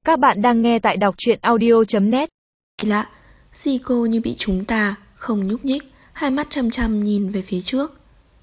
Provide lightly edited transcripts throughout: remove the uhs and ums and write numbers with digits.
Các bạn đang nghe tại đọc truyện audio.net. Lạ, dì cô như bị trúng tà, không nhúc nhích, hai mắt chăm chăm nhìn về phía trước.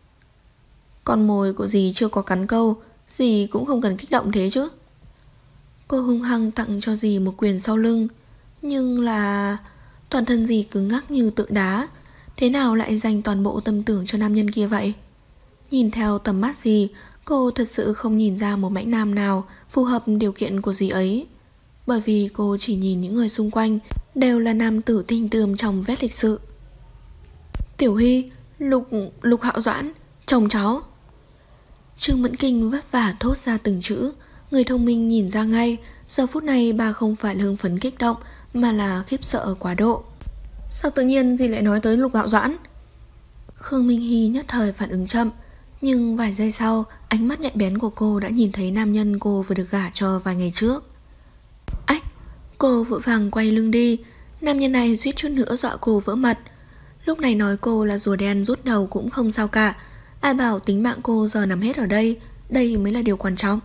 Con mồi của dì chưa có cắn câu, dì cũng không cần kích động thế chứ. Cô hung hăng tặng cho dì một quyền sau lưng, nhưng là toàn thân dì cứng ngắc như tượng đá. Thế nào lại dành toàn bộ tâm tưởng cho nam nhân kia vậy? Nhìn theo tầm mắt dì, cô thật sự không nhìn ra một mãnh nam nào phù hợp điều kiện của dì ấy. Bởi vì cô chỉ nhìn những người xung quanh đều là nam tử tinh tươm trong vết lịch sự. Tiểu Hy, Lục Hạo Doãn, chồng cháu. Trương Mẫn Kinh vất vả thốt ra từng chữ. Người thông minh nhìn ra ngay, giờ phút này bà không phải là hưng phấn kích động, mà là khiếp sợ quá độ. Sao tự nhiên dì lại nói tới Lục Hạo Doãn? Khương Minh Hy nhất thời phản ứng chậm, nhưng vài giây sau, ánh mắt nhạy bén của cô đã nhìn thấy nam nhân cô vừa được gả cho vài ngày trước. Ách, cô vội vàng quay lưng đi. Nam nhân này suýt chút nữa dọa cô vỡ mật. Lúc này nói cô là rùa đen rút đầu cũng không sao cả. Ai bảo tính mạng cô giờ nằm hết ở đây, đây mới là điều quan trọng.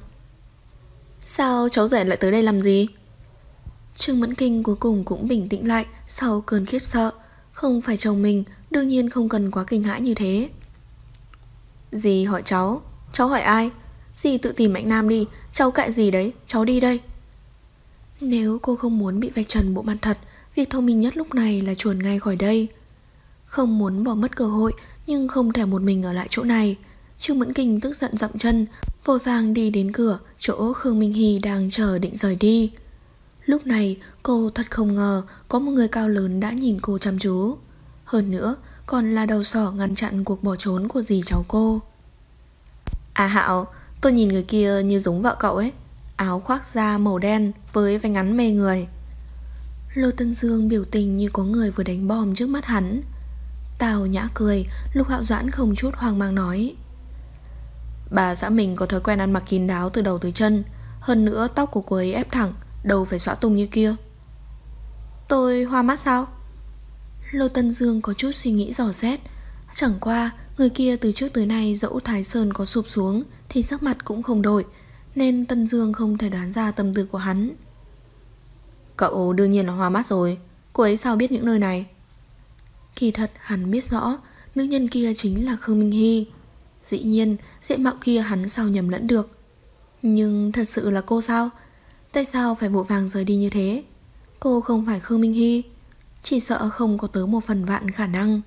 Sao cháu rể lại tới đây làm gì? Trương Mẫn Kinh cuối cùng cũng bình tĩnh lại sau cơn khiếp sợ. Không phải chồng mình, đương nhiên không cần quá kinh hãi như thế. Dì hỏi cháu hỏi ai? Dì tự tìm Mạnh Nam đi, cháu cãi gì đấy, cháu đi đây. Nếu cô không muốn bị vạch trần bộ mặt thật, việc thông minh nhất lúc này là chuồn ngay khỏi đây. Không muốn bỏ mất cơ hội, nhưng không thể một mình ở lại chỗ này. Trương Mẫn Kinh tức giận dậm chân, vội vàng đi đến cửa chỗ Khương Minh Hy đang chờ định rời đi. Lúc này cô thật không ngờ có một người cao lớn đã nhìn cô chăm chú. Hơn nữa còn là đầu sỏ ngăn chặn cuộc bỏ trốn của dì cháu cô. À Hạo, tôi nhìn người kia như giống vợ cậu ấy. Áo khoác da màu đen với váy ngắn mê người. Lô Tân Dương biểu tình như có người vừa đánh bom trước mắt hắn. Tào nhã cười. Lục Hạo Doãn không chút hoang mang nói: bà xã mình có thói quen ăn mặc kín đáo từ đầu tới chân. Hơn nữa tóc của cô ấy ép thẳng, đâu phải xõa tung như kia. Tôi hoa mắt sao? Lô Tân Dương có chút suy nghĩ dò xét. Chẳng qua người kia từ trước tới nay dẫu Thái Sơn có sụp xuống thì sắc mặt cũng không đổi, nên Tân Dương không thể đoán ra tâm tư của hắn. Cậu đương nhiên là hoa mắt rồi. Cô ấy sao biết những nơi này? Kỳ thật hắn biết rõ nữ nhân kia chính là Khương Minh Hy. Dĩ nhiên diện mạo kia hắn sao nhầm lẫn được. Nhưng thật sự là cô sao? Tại sao phải vội vàng rời đi như thế? Cô không phải Khương Minh Hy, chỉ sợ không có tới 1/1000 khả năng.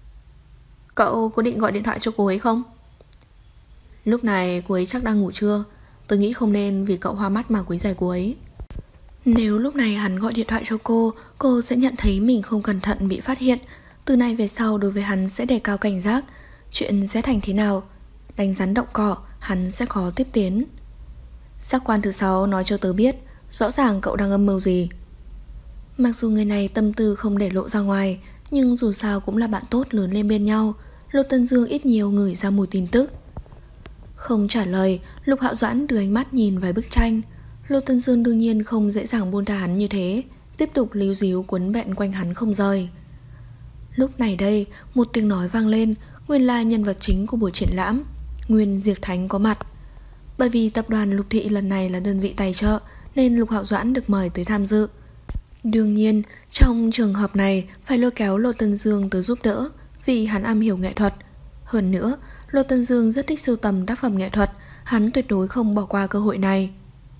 Cậu có định gọi điện thoại cho cô ấy không? Lúc này cô ấy chắc đang ngủ trưa. Tôi nghĩ không nên vì cậu hoa mắt mà quấy rầy cô ấy. Nếu lúc này hắn gọi điện thoại cho cô sẽ nhận thấy mình không cẩn thận bị phát hiện. Từ nay về sau đối với hắn sẽ đề cao cảnh giác. Chuyện sẽ thành thế nào, đánh rắn động cỏ, hắn sẽ khó tiếp tiến. Giác quan thứ 6 nói cho tớ biết, rõ ràng cậu đang âm mưu gì. Mặc dù người này tâm tư không để lộ ra ngoài, nhưng dù sao cũng là bạn tốt lớn lên bên nhau. Lô Tân Dương ít nhiều ngửi ra mùi tin tức. Không trả lời, Lục Hạo Doãn đưa ánh mắt nhìn vài bức tranh. Lô Tân Dương đương nhiên không dễ dàng buông tha hắn như thế, tiếp tục líu díu quấn bẹn quanh hắn không rời. Lúc này đây, một tiếng nói vang lên. Nguyên là nhân vật chính của buổi triển lãm, Nguyên Diệt Thánh có mặt. Bởi vì tập đoàn Lục Thị lần này là đơn vị tài trợ, nên Lục Hạo Doãn được mời tới tham dự. Đương nhiên trong trường hợp này phải lôi kéo Lô Tân Dương tới giúp đỡ, vì hắn am hiểu nghệ thuật. Hơn nữa Lô Tân Dương rất thích sưu tầm tác phẩm nghệ thuật, hắn tuyệt đối không bỏ qua cơ hội này.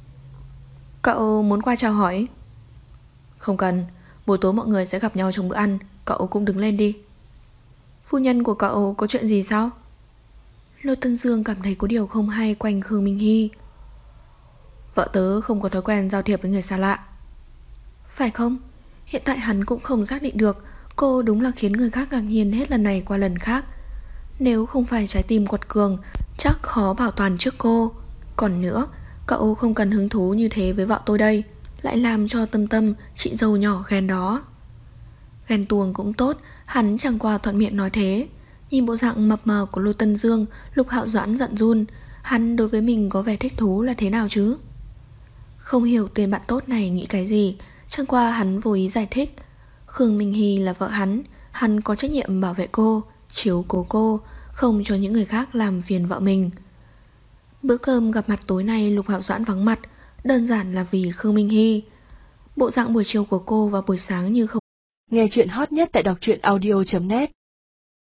Cậu muốn qua chào hỏi? Không cần, buổi tối mọi người sẽ gặp nhau trong bữa ăn, cậu cũng đứng lên đi. Phu nhân của cậu có chuyện gì sao? Lô Tân Dương cảm thấy có điều không hay quanh Khương Minh Hy. Vợ tớ không có thói quen giao thiệp với người xa lạ. Phải không? Hiện tại hắn cũng không xác định được. Cô đúng là khiến người khác ngạc nhiên hết lần này qua lần khác. Nếu không phải trái tim quật cường, chắc khó bảo toàn trước cô. Còn nữa, cậu không cần hứng thú như thế với vợ tôi đây, lại làm cho Tâm Tâm, chị dâu nhỏ ghen đó. Ghen tuông cũng tốt, hắn chẳng qua thuận miệng nói thế. Nhìn bộ dạng mập mờ của Lô Tân Dương, Lục Hạo Doãn giận run. Hắn đối với mình có vẻ thích thú là thế nào chứ? Không hiểu tên bạn tốt này nghĩ cái gì, chẳng qua hắn vô ý giải thích. Khương Minh Hy là vợ hắn có trách nhiệm bảo vệ cô, chiếu cố cô, không cho những người khác làm phiền vợ mình. Bữa cơm gặp mặt tối nay Lục Hạo Doãn vắng mặt. đơn giản là vì Khương Minh Hy. Bộ dạng buổi chiều của cô và buổi sáng như không. Nghe chuyện hot nhất tại đọc truyện audio.net